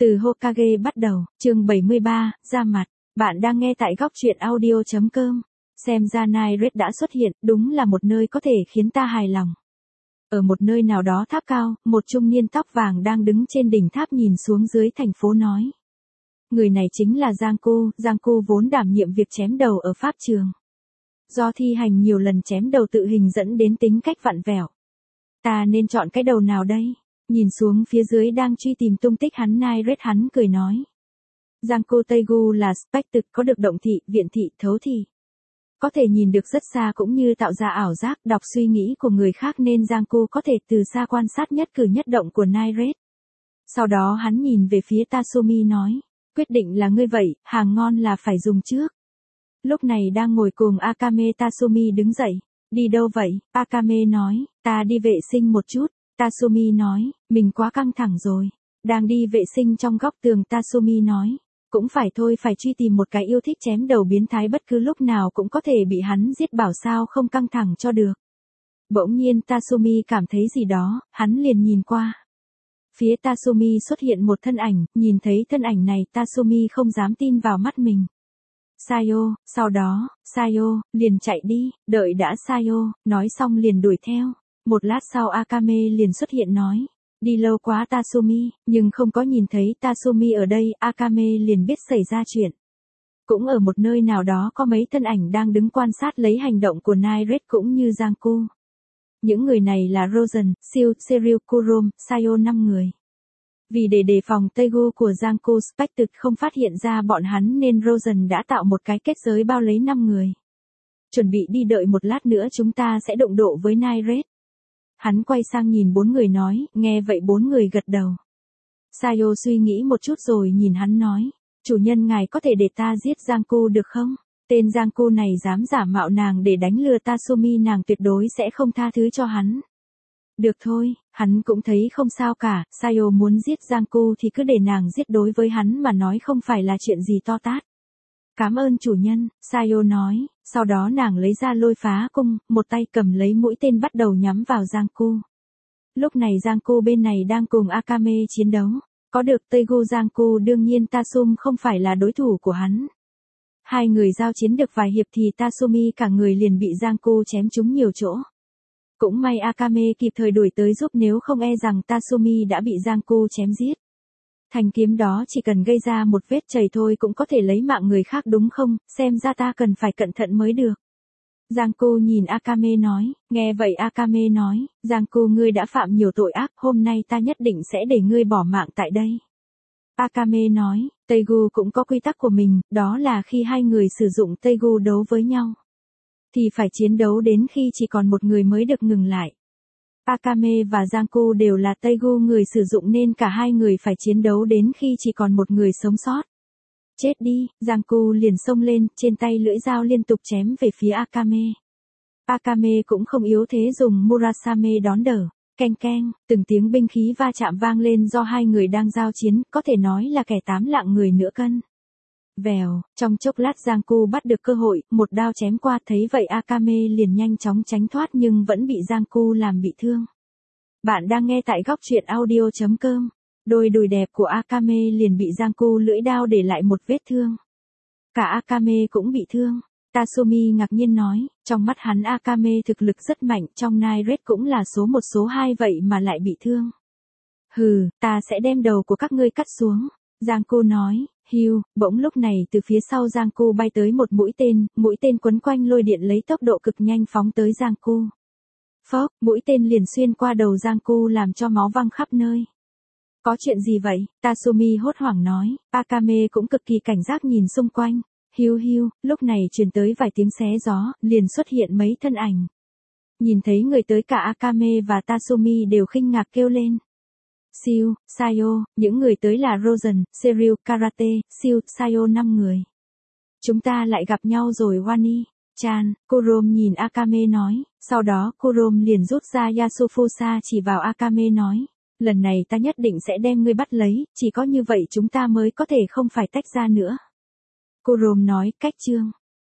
Từ Hokage bắt đầu, chương 73, ra mặt. Bạn đang nghe tại góc truyện audio.com. Xem ra Naired đã xuất hiện, đúng là một nơi có thể khiến ta hài lòng. Ở một nơi nào đó tháp cao, một trung niên tóc vàng đang đứng trên đỉnh tháp nhìn xuống dưới thành phố nói. Người này chính là Giang Cu vốn đảm nhiệm việc chém đầu ở pháp trường. Do thi hành nhiều lần chém đầu tự hình dẫn đến tính cách vặn vẹo. Ta nên chọn cái đầu nào đây? Nhìn xuống phía dưới đang truy tìm tung tích hắn Naired hắn cười nói. Giang Cu Taegu là Spectre có được động thị, viện thị, thấu thị. Có thể nhìn được rất xa cũng như tạo ra ảo giác đọc suy nghĩ của người khác nên Giang Cu có thể từ xa quan sát nhất cử nhất động của Naired. Sau đó hắn nhìn về phía Tatsumi nói. Quyết định là ngươi vậy, hàng ngon là phải dùng trước. Lúc này đang ngồi cùng Akame Tatsumi đứng dậy. Đi đâu vậy? Akame nói, ta đi vệ sinh một chút. Tatsumi nói, mình quá căng thẳng rồi. Đang đi vệ sinh trong góc tường Tatsumi nói. Cũng phải thôi phải truy tìm một cái yêu thích chém đầu biến thái bất cứ lúc nào cũng có thể bị hắn giết bảo sao không căng thẳng cho được. Bỗng nhiên Tatsumi cảm thấy gì đó, hắn liền nhìn qua. Phía Tatsumi xuất hiện một thân ảnh, nhìn thấy thân ảnh này Tatsumi không dám tin vào mắt mình. Sayo, sau đó, Sayo, liền chạy đi, đợi đã Sayo, nói xong liền đuổi theo. Một lát sau Akame liền xuất hiện nói. Đi lâu quá Tatsumi, nhưng không có nhìn thấy Tatsumi ở đây, Akame liền biết xảy ra chuyện. Cũng ở một nơi nào đó có mấy thân ảnh đang đứng quan sát lấy hành động của Naired cũng như Giang Cu. Những người này là Rosen, Siêu, Serial, Kurom, Sayo 5 người. Vì để đề phòng Taegu của Giang Cu Spectre không phát hiện ra bọn hắn nên Rosen đã tạo một cái kết giới bao lấy 5 người. Chuẩn bị đi đợi một lát nữa chúng ta sẽ đụng độ với Naired. Hắn quay sang nhìn 4 người nói, nghe vậy 4 người gật đầu. Sayo suy nghĩ một chút rồi nhìn hắn nói, chủ nhân ngài có thể để ta giết Giang Cu được không? Tên Giang Cu này dám giả mạo nàng để đánh lừa Tatsumi nàng tuyệt đối sẽ không tha thứ cho hắn. Được thôi, hắn cũng thấy không sao cả, Sayo muốn giết Giang Cu thì cứ để nàng giết đối với hắn mà nói không phải là chuyện gì to tát. Cảm ơn chủ nhân, Sayo nói, sau đó nàng lấy ra lôi phá cung, một tay cầm lấy mũi tên bắt đầu nhắm vào Giang Cu. Lúc này Giang Cu bên này đang cùng Akame chiến đấu, có được Taegu Giang Cu đương nhiên Tatsum không phải là đối thủ của hắn. Hai người giao chiến được vài hiệp thì Tatsumi cả người liền bị Giang Cu chém trúng nhiều chỗ. Cũng may Akame kịp thời đuổi tới giúp nếu không e rằng Tatsumi đã bị Giang Cu chém giết. Thanh kiếm đó chỉ cần gây ra một vết chảy thôi cũng có thể lấy mạng người khác đúng không, xem ra ta cần phải cẩn thận mới được. Giang Cu nhìn Akame nói, nghe vậy Akame nói, Giang Cu ngươi đã phạm nhiều tội ác, hôm nay ta nhất định sẽ để ngươi bỏ mạng tại đây. Akame nói, Taegu cũng có quy tắc của mình, đó là khi hai người sử dụng Taegu đấu với nhau. Thì phải chiến đấu đến khi chỉ còn một người mới được ngừng lại. Akame và Giang Cu đều là Taegu người sử dụng nên cả hai người phải chiến đấu đến khi chỉ còn một người sống sót. Chết đi, Giang Cu liền xông lên, trên tay lưỡi dao liên tục chém về phía Akame. Akame cũng không yếu thế dùng Murasame đón đỡ. Keng keng, từng tiếng binh khí va chạm vang lên do hai người đang giao chiến, có thể nói là kẻ 8 lạng người nửa cân. Vèo, trong chốc lát Giang Cu bắt được cơ hội, một đao chém qua thấy vậy Akame liền nhanh chóng tránh thoát nhưng vẫn bị Giang Cu làm bị thương. Bạn đang nghe tại góc truyện audio.com. Đôi đùi đẹp của Akame liền bị Giang Cu lưỡi đao để lại một vết thương. Cả Akame cũng bị thương. Tatsumi ngạc nhiên nói, trong mắt hắn Akame thực lực rất mạnh, trong Naired cũng là số 1 số 2 vậy mà lại bị thương. Hừ, ta sẽ đem đầu của các ngươi cắt xuống. Giang Cu nói, hiu, bỗng lúc này từ phía sau Giang Cu bay tới một mũi tên quấn quanh lôi điện lấy tốc độ cực nhanh phóng tới Giang Cu. Phốc, mũi tên liền xuyên qua đầu Giang Cu làm cho máu văng khắp nơi. Có chuyện gì vậy? Tatsumi hốt hoảng nói, Akame cũng cực kỳ cảnh giác nhìn xung quanh. Hiu hiu, lúc này truyền tới vài tiếng xé gió, liền xuất hiện mấy thân ảnh. Nhìn thấy người tới cả Akame và Tatsumi đều khinh ngạc kêu lên. Siêu, Sayo, những người tới là Rosen, Serial, Karate, Siêu, Sayo 5 người. Chúng ta lại gặp nhau rồi Wani-chan, Kurom nhìn Akame nói, sau đó Kurom liền rút ra Yasufusa chỉ vào Akame nói, lần này ta nhất định sẽ đem ngươi bắt lấy, chỉ có như vậy chúng ta mới có thể không phải tách ra nữa. Kurom nói, cách chương.